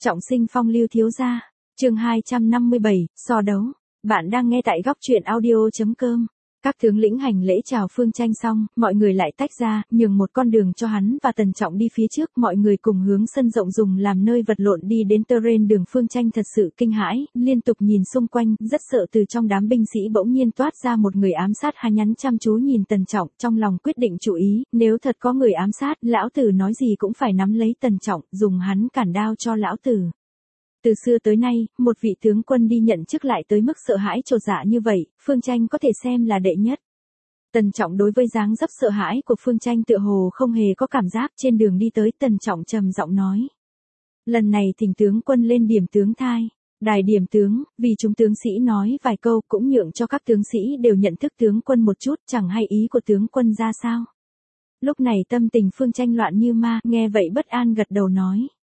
Trọng sinh phong lưu thiếu gia, chương 257, so đấu. Bạn đang nghe tại góc truyện audio.com. Các tướng lĩnh hành lễ chào Phương Tranh xong, mọi người lại tách ra, nhường một con đường cho hắn và Tần Trọng đi phía trước, mọi người cùng hướng sân rộng dùng làm nơi vật lộn đi đến terrain đường. Phương Tranh thật sự kinh hãi, liên tục nhìn xung quanh, rất sợ từ trong đám binh sĩ bỗng nhiên toát ra một người ám sát. Hắn nhắn chăm chú nhìn Tần Trọng, trong lòng quyết định chủ ý, nếu thật có người ám sát, lão tử nói gì cũng phải nắm lấy Tần Trọng, dùng hắn cản đao cho lão tử. Từ xưa tới nay, một vị tướng quân đi nhận chức lại tới mức sợ hãi chột dạ như vậy, Phương Tranh có thể xem là đệ nhất. Tần Trọng đối với dáng dấp sợ hãi của Phương Tranh tựa hồ không hề có cảm giác. Trên đường đi tới, Tần Trọng trầm giọng nói: lần này thỉnh tướng quân lên điểm tướng thai. Đài điểm tướng, vì chúng tướng sĩ nói vài câu cũng nhượng cho các tướng sĩ đều nhận thức tướng quân một chút, chẳng hay ý của tướng quân ra sao. Lúc này tâm tình Phương Tranh loạn như ma, nghe vậy bất an gật đầu nói: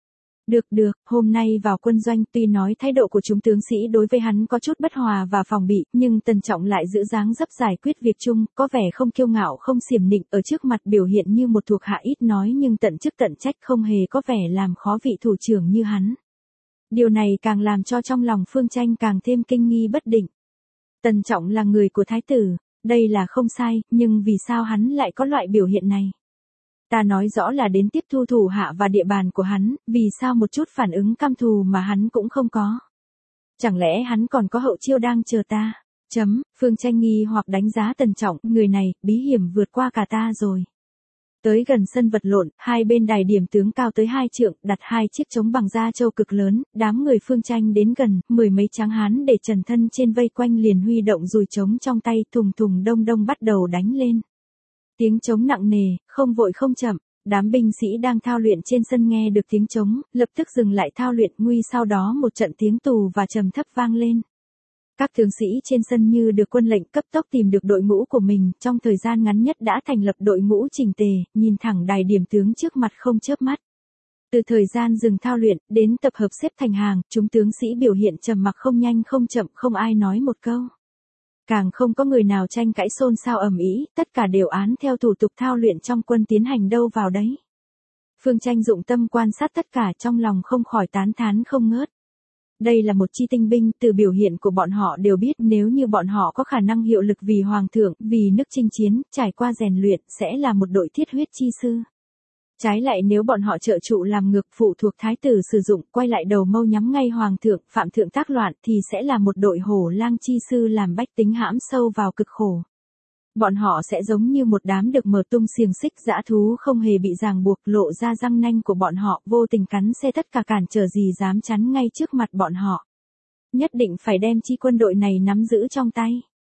Được, hôm nay vào quân doanh. Tuy nói thái độ của chúng tướng sĩ đối với hắn có chút bất hòa và phòng bị, nhưng Tần Trọng lại giữ dáng dấp giải quyết việc chung, có vẻ không kiêu ngạo không xiểm nịnh, ở trước mặt biểu hiện như một thuộc hạ ít nói nhưng tận chức tận trách, không hề có vẻ làm khó vị thủ trưởng như hắn. Điều này càng làm cho trong lòng Phương Tranh càng thêm kinh nghi bất định. Tần Trọng là người của thái tử, đây là không sai, nhưng vì sao hắn lại có loại biểu hiện này? Ta nói rõ là đến tiếp thu thủ hạ và địa bàn của hắn, vì sao một chút phản ứng căm thù mà hắn cũng không có? Chẳng lẽ hắn còn có hậu chiêu đang chờ ta? Phương Tranh nghi hoặc đánh giá Tần Trọng, người này, bí hiểm vượt qua cả ta rồi. Tới gần sân vật lộn, hai bên đài điểm tướng cao tới 2 trượng, đặt 2 chiếc trống bằng da trâu cực lớn, đám người Phương Tranh đến gần, mười mấy tráng hán để trần thân trên vây quanh liền huy động dùi trống trong tay, thùng thùng đông đông bắt đầu đánh lên. Tiếng trống nặng nề, không vội không chậm, đám binh sĩ đang thao luyện trên sân nghe được tiếng trống, lập tức dừng lại thao luyện. Nguy sau đó một trận tiếng tù và trầm thấp vang lên. Các tướng sĩ trên sân như được quân lệnh cấp tốc tìm được đội ngũ của mình, trong thời gian ngắn nhất đã thành lập đội ngũ chỉnh tề, nhìn thẳng đài điểm tướng trước mặt không chớp mắt. Từ thời gian dừng thao luyện, đến tập hợp xếp thành hàng, chúng tướng sĩ biểu hiện trầm mặc không nhanh không chậm, không ai nói một câu. Càng không có người nào tranh cãi xôn xao ầm ĩ, tất cả đều án theo thủ tục thao luyện trong quân tiến hành đâu vào đấy. Phương Tranh dụng tâm quan sát tất cả, trong lòng không khỏi tán thán không ngớt. Đây là một chi tinh binh, từ biểu hiện của bọn họ đều biết nếu như bọn họ có khả năng hiệu lực vì hoàng thượng, vì nước chinh chiến, trải qua rèn luyện, sẽ là một đội thiết huyết chi sư. Trái lại nếu bọn họ trợ trụ làm ngược, phụ thuộc thái tử sử dụng, quay lại đầu mâu nhắm ngay hoàng thượng, phạm thượng tác loạn, thì sẽ là một đội hổ lang chi sư làm bách tính hãm sâu vào cực khổ. Bọn họ sẽ giống như một đám được mở tung xiềng xích, dã thú không hề bị ràng buộc, lộ ra răng nanh của bọn họ, vô tình cắn xé tất cả cản trở gì dám chắn ngay trước mặt bọn họ. Nhất định phải đem chi quân đội này nắm giữ trong tay.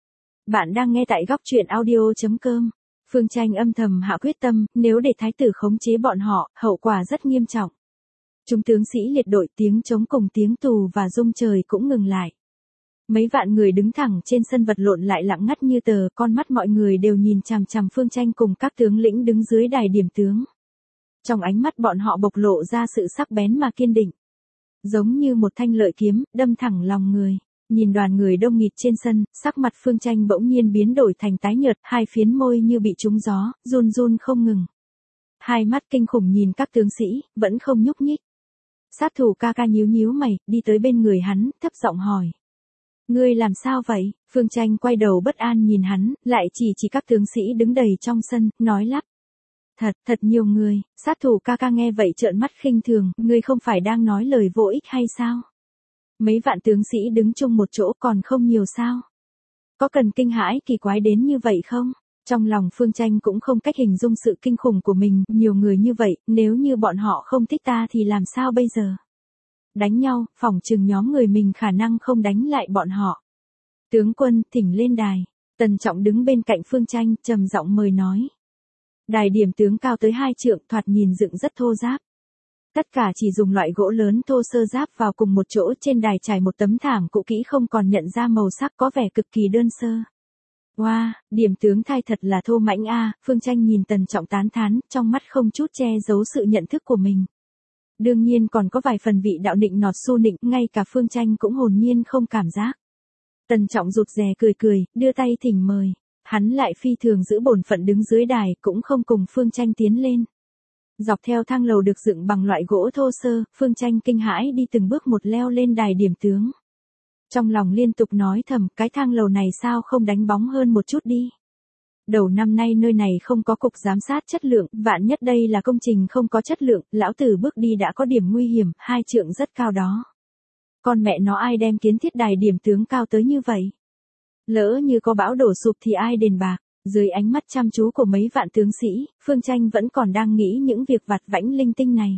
Bạn đang nghe tại góc truyện audio.com. Phương Tranh âm thầm hạ quyết tâm, nếu để thái tử khống chế bọn họ, hậu quả rất nghiêm trọng. Chúng tướng sĩ liệt đội, tiếng trống cùng tiếng tù và rung trời cũng ngừng lại. Mấy vạn người đứng thẳng trên sân vật lộn lại lặng ngắt như tờ, con mắt mọi người đều nhìn chằm chằm Phương Tranh cùng các tướng lĩnh đứng dưới đài điểm tướng. Trong ánh mắt bọn họ bộc lộ ra sự sắc bén mà kiên định. Giống như một thanh lợi kiếm, đâm thẳng lòng người. Nhìn đoàn người đông nghịt trên sân, sắc mặt Phương Tranh bỗng nhiên biến đổi thành tái nhợt, hai phiến môi như bị trúng gió, run run không ngừng. Hai mắt kinh khủng nhìn các tướng sĩ, vẫn không nhúc nhích. Sát thủ ca ca nhíu nhíu mày, đi tới bên người hắn, thấp giọng hỏi: ngươi làm sao vậy? Phương Tranh quay đầu bất an nhìn hắn, lại chỉ các tướng sĩ đứng đầy trong sân, nói lắp: thật nhiều người. Sát thủ ca ca nghe vậy trợn mắt khinh thường: ngươi không phải đang nói lời vô ích hay sao? Mấy vạn tướng sĩ đứng chung một chỗ còn không nhiều sao? Có cần kinh hãi kỳ quái đến như vậy không? Trong lòng Phương Tranh cũng không cách hình dung sự kinh khủng của mình, nhiều người như vậy, nếu như bọn họ không thích ta thì làm sao bây giờ? Đánh nhau, phỏng chừng nhóm người mình khả năng không đánh lại bọn họ. Tướng quân, thỉnh lên đài. Tần Trọng đứng bên cạnh Phương Tranh, trầm giọng mời nói. Đài điểm tướng cao tới 2 trượng, thoạt nhìn dựng rất thô ráp. Tất cả chỉ dùng loại gỗ lớn thô sơ ráp vào cùng một chỗ, trên đài trải một tấm thảm cũ kỹ không còn nhận ra màu sắc, có vẻ cực kỳ đơn sơ. Wow, điểm tướng thai thật là thô mãnh a. Phương Tranh nhìn Tần Trọng tán thán, trong mắt không chút che giấu sự nhận thức của mình. Đương nhiên còn có vài phần vị đạo nịnh nọt su nịnh, ngay cả Phương Tranh cũng hồn nhiên không cảm giác. Tần Trọng rụt rè cười, đưa tay thỉnh mời. Hắn lại phi thường giữ bổn phận đứng dưới đài, cũng không cùng Phương Tranh tiến lên. Dọc theo thang lầu được dựng bằng loại gỗ thô sơ, Phương Tranh kinh hãi đi từng bước một leo lên đài điểm tướng. Trong lòng liên tục nói thầm, cái thang lầu này sao không đánh bóng hơn một chút đi. Đầu năm nay nơi này không có cục giám sát chất lượng, vạn nhất đây là công trình không có chất lượng, lão tử bước đi đã có điểm nguy hiểm, 2 trượng rất cao đó. Con mẹ nó ai đem kiến thiết đài điểm tướng cao tới như vậy? Lỡ như có bão đổ sụp thì ai đền bạc? Dưới ánh mắt chăm chú của mấy vạn tướng sĩ, Phương Tranh vẫn còn đang nghĩ những việc vặt vãnh linh tinh này.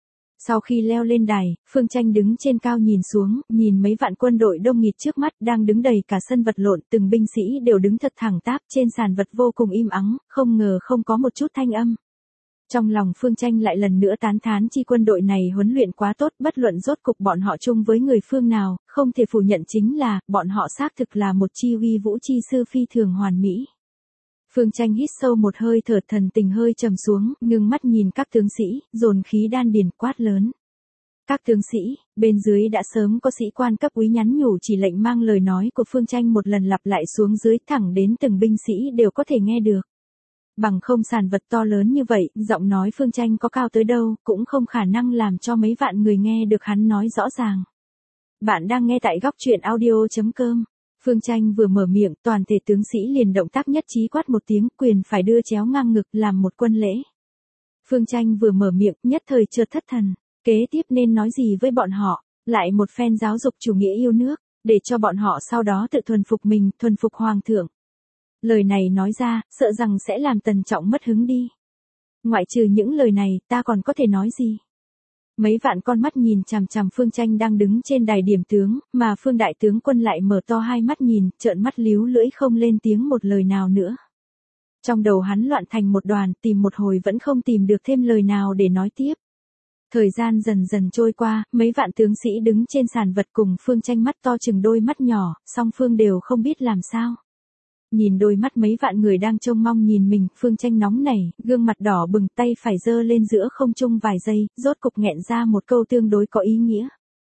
Sau khi leo lên đài, Phương Tranh đứng trên cao nhìn xuống, nhìn mấy vạn quân đội đông nghịt trước mắt đang đứng đầy cả sân vật lộn, từng binh sĩ đều đứng thật thẳng tắp trên sàn vật vô cùng im ắng, không ngờ không có một chút thanh âm. Trong lòng Phương Tranh lại lần nữa tán thán chi quân đội này huấn luyện quá tốt, bất luận rốt cục bọn họ chung với người phương nào, không thể phủ nhận chính là, bọn họ xác thực là một chi uy vũ chi sư phi thường hoàn mỹ. Phương Tranh hít sâu một hơi thở, thần tình hơi trầm xuống, ngưng mắt nhìn các tướng sĩ, dồn khí đan điền quát lớn. Các tướng sĩ, bên dưới đã sớm có sĩ quan cấp úy nhắn nhủ chỉ lệnh mang lời nói của Phương Tranh một lần lặp lại xuống dưới thẳng đến từng binh sĩ đều có thể nghe được. Bằng không sàn vật to lớn như vậy, giọng nói Phương Tranh có cao tới đâu, cũng không khả năng làm cho mấy vạn người nghe được hắn nói rõ ràng. Bạn đang nghe tại góc truyện audio.com. Phương Tranh vừa mở miệng, toàn thể tướng sĩ liền động tác nhất trí quát một tiếng, quyền phải đưa chéo ngang ngực làm một quân lễ. Phương Tranh vừa mở miệng, nhất thời chợt thất thần, kế tiếp nên nói gì với bọn họ, lại một phen giáo dục chủ nghĩa yêu nước, để cho bọn họ sau đó tự thuần phục mình, thuần phục hoàng thượng. Lời này nói ra, sợ rằng sẽ làm Tần Trọng mất hứng đi. Ngoại trừ những lời này, ta còn có thể nói gì? Mấy vạn con mắt nhìn chằm chằm Phương Tranh đang đứng trên đài điểm tướng, mà Phương đại tướng quân lại mở to hai mắt nhìn, trợn mắt líu lưỡi không lên tiếng một lời nào nữa. Trong đầu hắn loạn thành một đoàn, tìm một hồi vẫn không tìm được thêm lời nào để nói tiếp. Thời gian dần dần trôi qua, mấy vạn tướng sĩ đứng trên sàn vật cùng Phương Tranh mắt to chừng đôi mắt nhỏ, song phương đều không biết làm sao. Nhìn đôi mắt mấy vạn người đang trông mong nhìn mình, Phương Tranh nóng nảy, gương mặt đỏ bừng, tay phải giơ lên giữa không trung vài giây, rốt cục nghẹn ra một câu tương đối có ý nghĩa.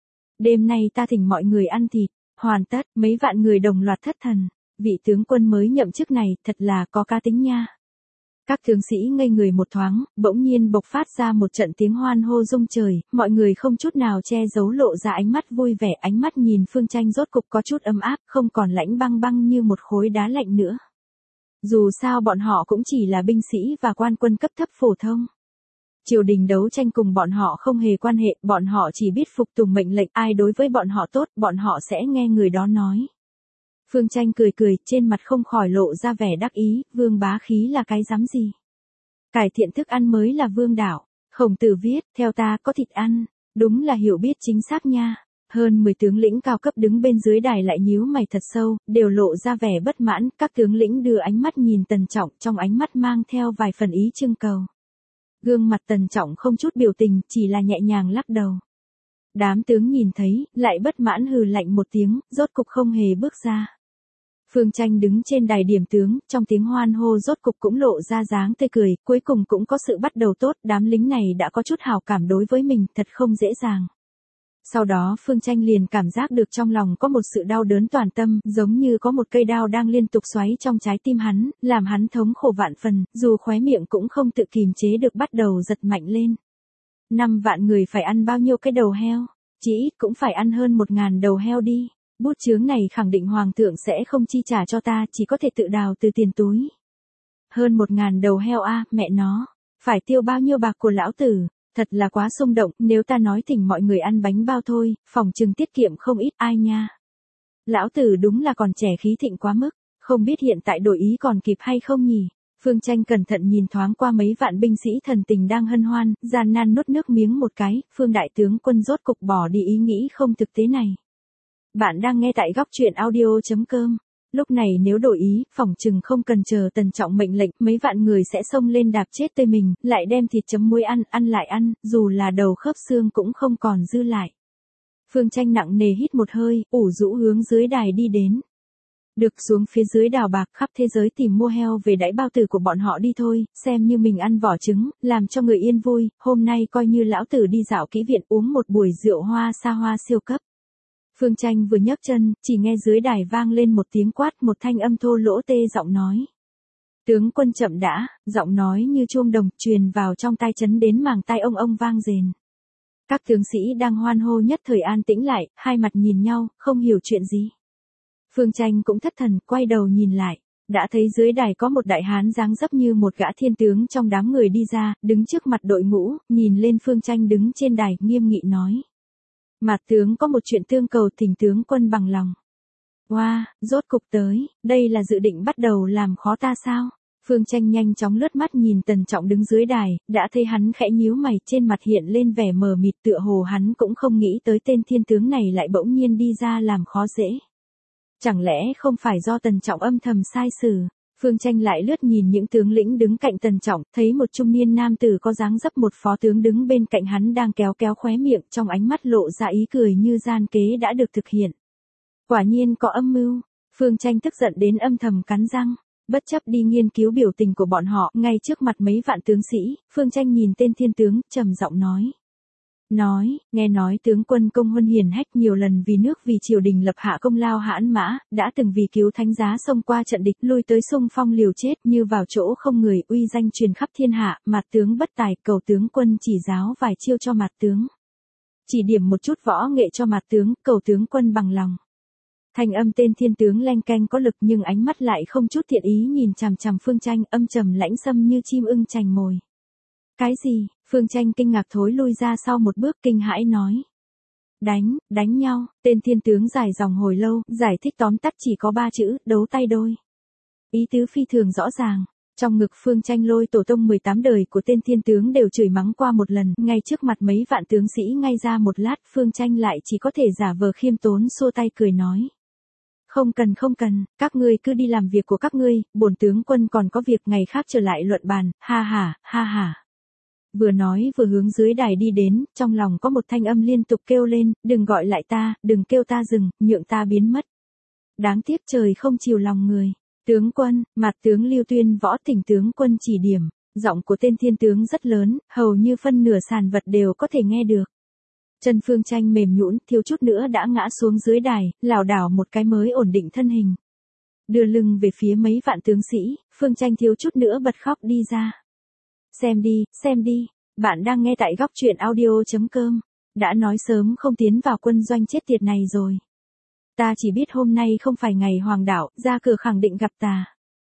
Đêm nay ta thỉnh mọi người ăn thịt, hoàn tất, mấy vạn người đồng loạt thất thần, vị tướng quân mới nhậm chức này, thật là có cá tính nha. Các tướng sĩ ngây người một thoáng, bỗng nhiên bộc phát ra một trận tiếng hoan hô rung trời, mọi người không chút nào che giấu lộ ra ánh mắt vui vẻ, ánh mắt nhìn Phương Tranh rốt cục có chút ấm áp, không còn lạnh băng băng như một khối đá lạnh nữa. Dù sao bọn họ cũng chỉ là binh sĩ và quan quân cấp thấp phổ thông. Triều đình đấu tranh cùng bọn họ không hề quan hệ, bọn họ chỉ biết phục tùng mệnh lệnh, ai đối với bọn họ tốt, bọn họ sẽ nghe người đó nói. Phương Tranh cười cười, trên mặt không khỏi lộ ra vẻ đắc ý, vương bá khí là cái dám gì. Cải thiện thức ăn mới là vương đạo. Khổng Tử viết, theo ta có thịt ăn, đúng là hiểu biết chính xác nha. Hơn 10 tướng lĩnh cao cấp đứng bên dưới đài lại nhíu mày thật sâu, đều lộ ra vẻ bất mãn, các tướng lĩnh đưa ánh mắt nhìn Tần Trọng, trong ánh mắt mang theo vài phần ý trưng cầu. Gương mặt Tần Trọng không chút biểu tình, chỉ là nhẹ nhàng lắc đầu. Đám tướng nhìn thấy, lại bất mãn hừ lạnh một tiếng, rốt cục không hề bước ra. Phương Tranh đứng trên đài điểm tướng, trong tiếng hoan hô rốt cục cũng lộ ra dáng tươi cười, cuối cùng cũng có sự bắt đầu tốt, đám lính này đã có chút hảo cảm đối với mình, thật không dễ dàng. Sau đó Phương Tranh liền cảm giác được trong lòng có một sự đau đớn toàn tâm, giống như có một cây đao đang liên tục xoáy trong trái tim hắn, làm hắn thống khổ vạn phần, dù khóe miệng cũng không tự kìm chế được bắt đầu giật mạnh lên. 5 vạn người phải ăn bao nhiêu cái đầu heo? Chỉ ít cũng phải ăn hơn 1.000 đầu heo đi. Bút chướng này khẳng định hoàng thượng sẽ không chi trả cho ta, chỉ có thể tự đào từ tiền túi. Hơn 1.000 đầu heo a, mẹ nó, phải tiêu bao nhiêu bạc của lão tử, thật là quá xung động, nếu ta nói thỉnh mọi người ăn bánh bao thôi, phòng chừng tiết kiệm không ít ai nha. Lão tử đúng là còn trẻ khí thịnh quá mức, không biết hiện tại đổi ý còn kịp hay không nhỉ. Phương Tranh cẩn thận nhìn thoáng qua mấy vạn binh sĩ thần tình đang hân hoan, gian nan nuốt nước miếng một cái, Phương đại tướng quân rốt cục bỏ đi ý nghĩ không thực tế này. Bạn đang nghe tại góc truyện audio.com. Lúc này nếu đổi ý, phỏng chừng không cần chờ Tần Trọng mệnh lệnh, mấy vạn người sẽ xông lên đạp chết tươi mình, lại đem thịt chấm muối ăn, ăn lại ăn, dù là đầu khớp xương cũng không còn dư lại. Phương Tranh nặng nề hít một hơi, ủ rũ hướng dưới đài đi đến. Được xuống phía dưới đào bạc khắp thế giới tìm mua heo về đãi bao tử của bọn họ đi thôi, xem như mình ăn vỏ trứng, làm cho người yên vui, hôm nay coi như lão tử đi dạo kỹ viện uống một buổi rượu hoa xa hoa siêu cấp. Phương Tranh vừa nhấc chân, chỉ nghe dưới đài vang lên một tiếng quát, một thanh âm thô lỗ tê giọng nói. Tướng quân chậm đã, giọng nói như chuông đồng truyền vào trong tai chấn đến màng tai ông vang rền. Các tướng sĩ đang hoan hô nhất thời an tĩnh lại, hai mặt nhìn nhau, không hiểu chuyện gì. Phương Tranh cũng thất thần, quay đầu nhìn lại, đã thấy dưới đài có một đại hán dáng dấp như một gã thiên tướng trong đám người đi ra, đứng trước mặt đội ngũ, nhìn lên Phương Tranh đứng trên đài, nghiêm nghị nói. Mạt tướng có một chuyện tương cầu thỉnh tướng quân bằng lòng. Wow, rốt cục tới, đây là dự định bắt đầu làm khó ta sao? Phương Tranh nhanh chóng lướt mắt nhìn Tần Trọng đứng dưới đài, đã thấy hắn khẽ nhíu mày, trên mặt hiện lên vẻ mờ mịt, tựa hồ hắn cũng không nghĩ tới tên thiên tướng này lại bỗng nhiên đi ra làm khó dễ. Chẳng lẽ không phải do Tần Trọng âm thầm sai xử? Phương Tranh lại lướt nhìn những tướng lĩnh đứng cạnh Tần Trọng, thấy một trung niên nam tử có dáng dấp một phó tướng đứng bên cạnh hắn đang kéo khóe miệng, trong ánh mắt lộ ra ý cười như gian kế đã được thực hiện. Quả nhiên có âm mưu. Phương Tranh tức giận đến âm thầm cắn răng. Bất chấp đi nghiên cứu biểu tình của bọn họ, ngay trước mặt mấy vạn tướng sĩ, Phương Tranh nhìn tên thiên tướng, trầm giọng nói. Nghe nói tướng quân công huân hiển hách nhiều lần vì nước vì triều đình lập hạ công lao hãn mã, đã từng vì cứu thánh giá xông qua trận địch lui tới xung phong liều chết như vào chỗ không người, uy danh truyền khắp thiên hạ, Mạt tướng bất tài, cầu tướng quân chỉ giáo vài chiêu cho Mạt tướng. Chỉ điểm một chút võ nghệ cho Mạt tướng, cầu tướng quân bằng lòng. Thanh âm tên thiên tướng leng keng có lực nhưng ánh mắt lại không chút thiện ý nhìn chằm chằm Phương Tranh, âm trầm lãnh xâm như chim ưng chành mồi. Cái gì? Phương Tranh kinh ngạc thối lui ra sau một bước, kinh hãi nói. Đánh nhau. Tên thiên tướng dài dòng hồi lâu, giải thích tóm tắt chỉ có 3 chữ, đấu tay đôi. Ý tứ phi thường rõ ràng. Trong ngực Phương Tranh lôi tổ tông 18 đời của tên thiên tướng đều chửi mắng qua một lần, ngay trước mặt mấy vạn tướng sĩ ngay ra một lát, Phương Tranh lại chỉ có thể giả vờ khiêm tốn xua tay cười nói. Không cần, các ngươi cứ đi làm việc của các ngươi, bổn tướng quân còn có việc ngày khác trở lại luận bàn, ha ha. Vừa nói vừa hướng dưới đài đi đến, trong lòng có một thanh âm liên tục kêu lên, đừng gọi lại ta, đừng kêu ta dừng, nhượng ta biến mất. Đáng tiếc trời không chiều lòng người. Tướng quân, Mạt tướng Lưu Tuyên Võ thỉnh tướng quân chỉ điểm, giọng của tên thiên tướng rất lớn, hầu như phân nửa sàn vật đều có thể nghe được. Chân Phương Tranh mềm nhũn, thiếu chút nữa đã ngã xuống dưới đài, lảo đảo một cái mới ổn định thân hình. Đưa lưng về phía mấy vạn tướng sĩ, Phương Tranh thiếu chút nữa bật khóc đi ra. Xem đi, bạn đang nghe tại goctruyện.audio.com. Đã nói sớm không tiến vào quân doanh chết tiệt này rồi. Ta chỉ biết hôm nay không phải ngày hoàng đạo, ra cửa khẳng định gặp ta.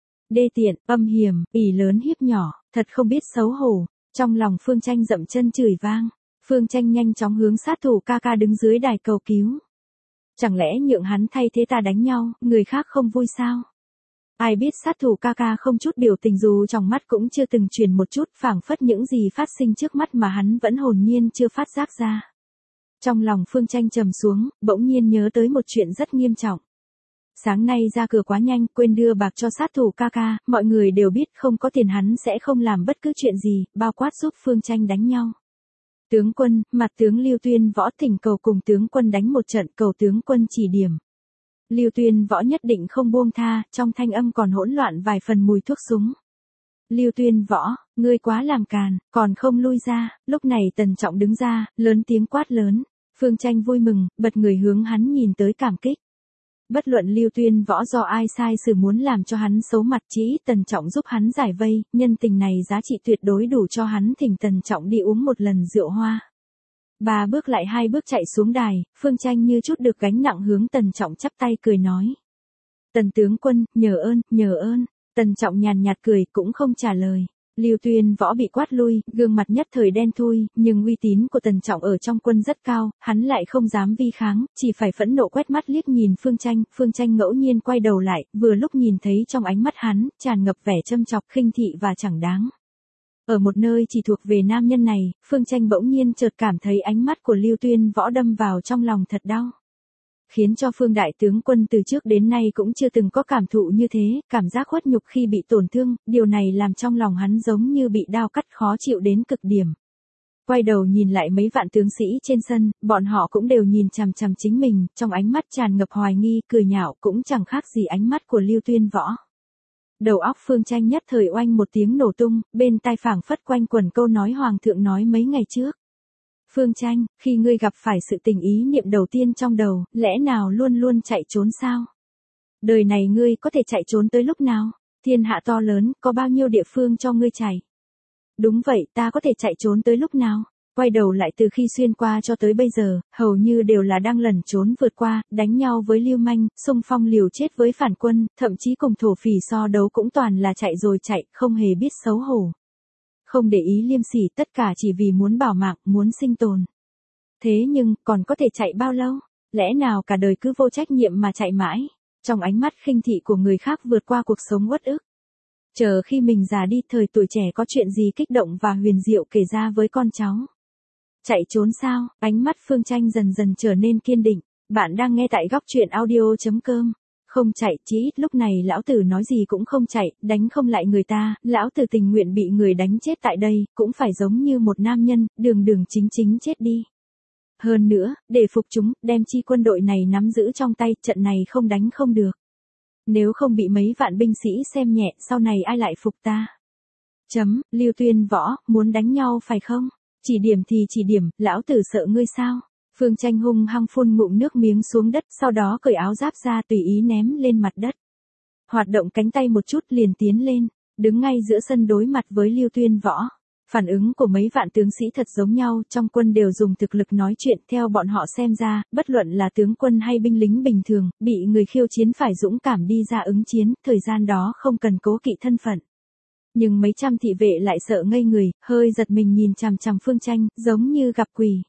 Đê tiện, âm hiểm, ỷ lớn hiếp nhỏ, thật không biết xấu hổ. Trong lòng Phương Tranh dậm chân chửi vang. Phương Tranh nhanh chóng hướng sát thủ ca ca đứng dưới đài cầu cứu. Chẳng lẽ nhượng hắn thay thế ta đánh nhau, người khác không vui sao? Ai biết sát thủ ca ca không chút biểu tình dù trong mắt cũng chưa từng truyền một chút, phảng phất những gì phát sinh trước mắt mà hắn vẫn hồn nhiên chưa phát giác ra. Trong lòng Phương Tranh trầm xuống, bỗng nhiên nhớ tới một chuyện rất nghiêm trọng. Sáng nay ra cửa quá nhanh, quên đưa bạc cho sát thủ ca ca, mọi người đều biết không có tiền hắn sẽ không làm bất cứ chuyện gì, bao quát giúp Phương Tranh đánh nhau. Tướng quân, Mạt tướng Lưu Tuyên Võ thỉnh cầu cùng tướng quân đánh một trận, cầu tướng quân chỉ điểm. Lưu Tuyên Võ nhất định không buông tha, trong thanh âm còn hỗn loạn vài phần mùi thuốc súng. Lưu Tuyên Võ, ngươi quá làm càn, còn không lui ra. Lúc này Tần Trọng đứng ra, lớn tiếng quát lớn. Phương Tranh vui mừng, bật người hướng hắn nhìn tới cảm kích. Bất luận Lưu Tuyên Võ do ai sai xử muốn làm cho hắn xấu mặt, chỉ Tần Trọng giúp hắn giải vây, nhân tình này giá trị tuyệt đối đủ cho hắn thỉnh Tần Trọng đi uống một lần rượu hoa. 3 bước lại 2 bước chạy xuống đài, Phương Tranh như chút được gánh nặng hướng Tần Trọng chắp tay cười nói. Tần tướng quân, nhờ ơn. Tần Trọng nhàn nhạt cười cũng không trả lời. Lưu Tuyên Võ bị quát lui, gương mặt nhất thời đen thui, nhưng uy tín của Tần Trọng ở trong quân rất cao, hắn lại không dám vi kháng, chỉ phải phẫn nộ quét mắt liếc nhìn Phương Tranh ngẫu nhiên quay đầu lại, vừa lúc nhìn thấy trong ánh mắt hắn, tràn ngập vẻ châm chọc, khinh thị và chẳng đáng. Ở một nơi chỉ thuộc về nam nhân này, Phương Tranh bỗng nhiên chợt cảm thấy ánh mắt của Lưu Tuyên Võ đâm vào trong lòng thật đau. Khiến cho Phương đại tướng quân từ trước đến nay cũng chưa từng có cảm thụ như thế, cảm giác khuất nhục khi bị tổn thương, điều này làm trong lòng hắn giống như bị đao cắt khó chịu đến cực điểm. Quay đầu nhìn lại mấy vạn tướng sĩ trên sân, bọn họ cũng đều nhìn chằm chằm chính mình, trong ánh mắt tràn ngập hoài nghi, cười nhạo cũng chẳng khác gì ánh mắt của Lưu Tuyên Võ. Đầu óc Phương Tranh nhất thời oanh một tiếng nổ tung, bên tai phảng phất quanh quẩn câu nói hoàng thượng nói mấy ngày trước. Phương Tranh, khi ngươi gặp phải sự tình ý niệm đầu tiên trong đầu, lẽ nào luôn luôn chạy trốn sao? Đời này ngươi có thể chạy trốn tới lúc nào? Thiên hạ to lớn, có bao nhiêu địa phương cho ngươi chạy? Đúng vậy, ta có thể chạy trốn tới lúc nào? Quay đầu lại từ khi xuyên qua cho tới bây giờ, hầu như đều là đang lẩn trốn vượt qua, đánh nhau với lưu manh, xung phong liều chết với phản quân, thậm chí cùng thổ phỉ so đấu cũng toàn là chạy rồi chạy, không hề biết xấu hổ. Không để ý liêm sỉ, tất cả chỉ vì muốn bảo mạng, muốn sinh tồn. Thế nhưng, còn có thể chạy bao lâu? Lẽ nào cả đời cứ vô trách nhiệm mà chạy mãi? Trong ánh mắt khinh thị của người khác vượt qua cuộc sống uất ức. Chờ khi mình già đi, thời tuổi trẻ có chuyện gì kích động và huyền diệu kể ra với con cháu. Chạy trốn sao? Ánh mắt Phương Tranh dần dần trở nên kiên định. Bạn đang nghe tại góc truyện audio.com. Không chạy, chí ít lúc này lão tử nói gì cũng không chạy, đánh không lại người ta, lão tử tình nguyện bị người đánh chết tại đây, cũng phải giống như một nam nhân, đường đường chính chính chết đi. Hơn nữa, để phục chúng, đem chi quân đội này nắm giữ trong tay, trận này không đánh không được. Nếu không bị mấy vạn binh sĩ xem nhẹ, sau này ai lại phục ta? Lưu Tuyên Võ, muốn đánh nhau phải không? Chỉ điểm thì chỉ điểm, lão tử sợ ngươi sao? Phương Tranh hung hăng phun ngụm nước miếng xuống đất, sau đó cởi áo giáp ra tùy ý ném lên mặt đất. Hoạt động cánh tay một chút liền tiến lên, đứng ngay giữa sân đối mặt với Lưu Tuyên Võ. Phản ứng của mấy vạn tướng sĩ thật giống nhau, trong quân đều dùng thực lực nói chuyện, theo bọn họ xem ra, bất luận là tướng quân hay binh lính bình thường, bị người khiêu chiến phải dũng cảm đi ra ứng chiến, thời gian đó không cần cố kỵ thân phận. Nhưng mấy trăm thị vệ lại sợ ngây người, hơi giật mình nhìn chằm chằm Phương Tranh, giống như gặp quỷ.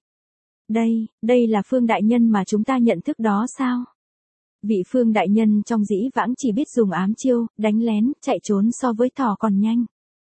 Đây là Phương đại nhân mà chúng ta nhận thức đó sao? Vị Phương đại nhân trong dĩ vãng chỉ biết dùng ám chiêu, đánh lén, chạy trốn so với thỏ còn nhanh.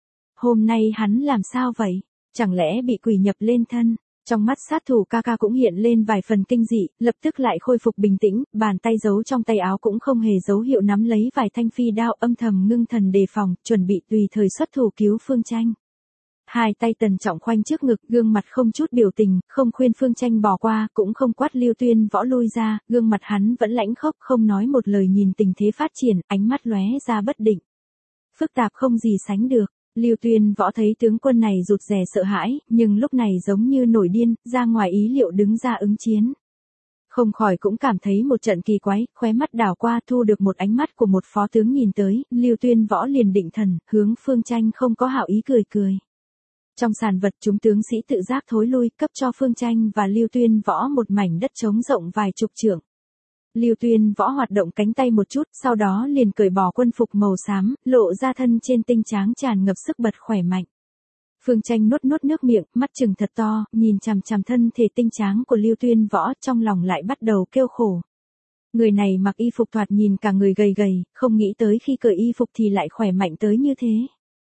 Hôm nay hắn làm sao vậy? Chẳng lẽ bị quỷ nhập lên thân? Trong mắt sát thủ ca ca cũng hiện lên vài phần kinh dị, lập tức lại khôi phục bình tĩnh, bàn tay giấu trong tay áo cũng không hề dấu hiệu nắm lấy vài thanh phi đao, âm thầm ngưng thần đề phòng, chuẩn bị tùy thời xuất thủ cứu Phương Tranh. Hai tay Tần Trọng khoanh trước ngực, gương mặt không chút biểu tình, không khuyên Phương Tranh bỏ qua, cũng không quát Lưu Tuyên Võ lui ra, gương mặt hắn vẫn lãnh khốc, không nói một lời, nhìn tình thế phát triển, ánh mắt lóe ra bất định. Phức tạp không gì sánh được. Lưu Tuyên Võ thấy tướng quân này rụt rè sợ hãi, nhưng lúc này giống như nổi điên, ra ngoài ý liệu đứng ra ứng chiến. Không khỏi cũng cảm thấy một trận kỳ quái, khóe mắt đảo qua thu được một ánh mắt của một phó tướng nhìn tới, Lưu Tuyên Võ liền định thần, hướng Phương Tranh không có hảo ý cười cười. Trong sàn vật chúng tướng sĩ tự giác thối lui, cấp cho Phương Tranh và Lưu Tuyên Võ một mảnh đất trống rộng vài chục trượng. Lưu Tuyên Võ hoạt động cánh tay một chút, sau đó liền cởi bỏ quân phục màu xám, lộ ra thân trên tinh tráng tràn ngập sức bật khỏe mạnh. Phương Tranh nuốt nước miệng, mắt trừng thật to, nhìn chằm chằm thân thể tinh tráng của Lưu Tuyên Võ, trong lòng lại bắt đầu kêu khổ. Người này mặc y phục thoạt nhìn cả người gầy gầy, không nghĩ tới khi cởi y phục thì lại khỏe mạnh tới như thế.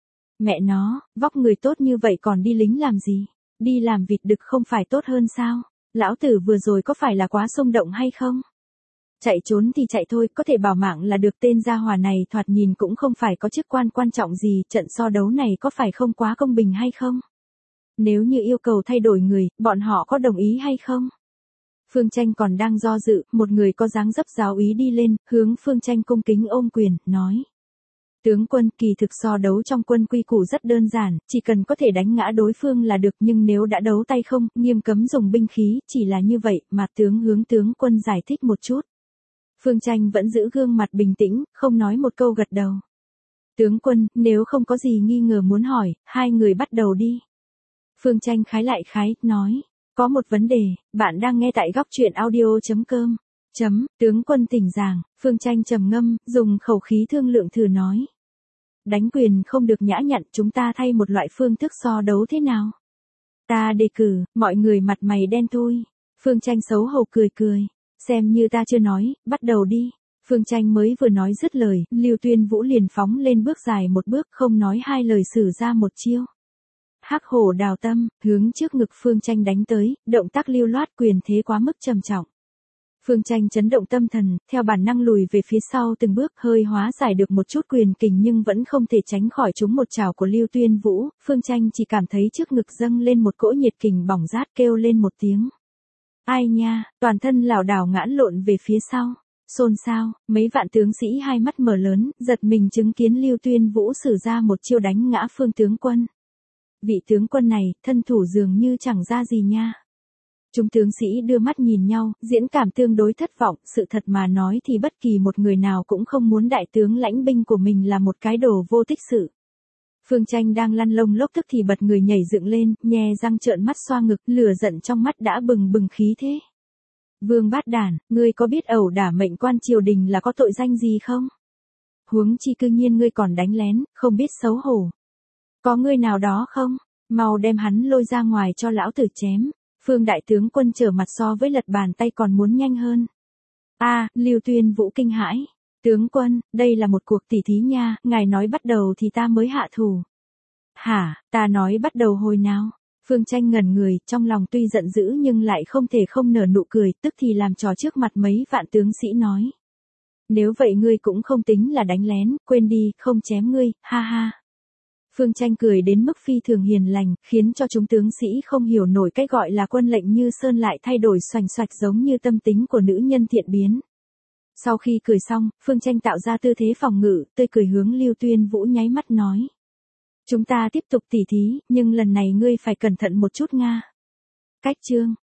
Mẹ nó, vóc người tốt như vậy còn đi lính làm gì? Đi làm vịt đực không phải tốt hơn sao? Lão tử vừa rồi có phải là quá xung động hay không? Chạy trốn thì chạy thôi, có thể bảo mạng là được, tên gia hỏa này thoạt nhìn cũng không phải có chức quan quan trọng gì, trận so đấu này có phải không quá công bình hay không? Nếu như yêu cầu thay đổi người, bọn họ có đồng ý hay không? Phương Tranh còn đang do dự, một người có dáng dấp giáo úy đi lên, hướng Phương Tranh cung kính ôm quyền, nói. Tướng quân, kỳ thực so đấu trong quân quy củ rất đơn giản, chỉ cần có thể đánh ngã đối phương là được, nhưng nếu đã đấu tay không, nghiêm cấm dùng binh khí, chỉ là như vậy mà hướng tướng quân giải thích một chút. Phương Tranh vẫn giữ gương mặt bình tĩnh, không nói một câu, gật đầu. Tướng quân, nếu không có gì nghi ngờ muốn hỏi, hai người bắt đầu đi. Phương Tranh khái lại khái, nói. Có một vấn đề, bạn đang nghe tại góc truyện audio.com. Tướng quân thỉnh giảng, Phương Tranh trầm ngâm, dùng khẩu khí thương lượng thử nói. Đánh quyền không được nhã nhặn, chúng ta thay một loại phương thức so đấu thế nào? Ta đề cử, mọi người mặt mày đen thui. Phương Tranh xấu hổ cười cười. Xem như ta chưa nói, bắt đầu đi. Phương Tranh mới vừa nói dứt lời, Lưu Tuyên Vũ liền phóng lên bước dài một bước, không nói hai lời sử ra một chiêu. Hắc hổ đào tâm, hướng trước ngực Phương Tranh đánh tới, động tác lưu loát, quyền thế quá mức trầm trọng. Phương Tranh chấn động tâm thần, theo bản năng lùi về phía sau từng bước, hơi hóa giải được một chút quyền kình nhưng vẫn không thể tránh khỏi trúng một chảo của Lưu Tuyên Vũ. Phương Tranh chỉ cảm thấy trước ngực dâng lên một cỗ nhiệt kình bỏng rát, kêu lên một tiếng. Ai nha, toàn thân lảo đảo ngã lộn về phía sau. Xôn xao, mấy vạn tướng sĩ hai mắt mở lớn, giật mình chứng kiến Lưu Tuyên Vũ sử ra một chiêu đánh ngã Phương tướng quân. Vị tướng quân này, thân thủ dường như chẳng ra gì nha. Chúng tướng sĩ đưa mắt nhìn nhau, diễn cảm tương đối thất vọng, sự thật mà nói thì bất kỳ một người nào cũng không muốn đại tướng lãnh binh của mình là một cái đồ vô tích sự. Phương Tranh đang lăn lông lốc tức thì bật người nhảy dựng lên, nhe răng trợn mắt xoa ngực, lửa giận trong mắt đã bừng bừng khí thế. Vương Bát Đản, ngươi có biết ẩu đả mệnh quan triều đình là có tội danh gì không? Huống chi cư nhiên ngươi còn đánh lén, không biết xấu hổ. Có ngươi nào đó không? Mau đem hắn lôi ra ngoài cho lão tử chém. Phương đại tướng quân trở mặt so với lật bàn tay còn muốn nhanh hơn. Lưu Tuyên Vũ kinh hãi. Tướng quân, đây là một cuộc tỉ thí nha, ngài nói bắt đầu thì ta mới hạ thủ. Hả, ta nói bắt đầu hồi nào? Phương Tranh ngẩn người, trong lòng tuy giận dữ nhưng lại không thể không nở nụ cười, tức thì làm trò trước mặt mấy vạn tướng sĩ nói. Nếu vậy ngươi cũng không tính là đánh lén, quên đi, không chém ngươi, ha ha. Phương Tranh cười đến mức phi thường hiền lành, khiến cho chúng tướng sĩ không hiểu nổi cái gọi là quân lệnh như sơn lại thay đổi xoành xoạch giống như tâm tính của nữ nhân thiện biến. Sau khi cười xong, Phương Tranh tạo ra tư thế phòng ngự, tươi cười hướng Lưu Tuyên Vũ nháy mắt nói. Chúng ta tiếp tục tỉ thí, nhưng lần này ngươi phải cẩn thận một chút nga. Cách chương.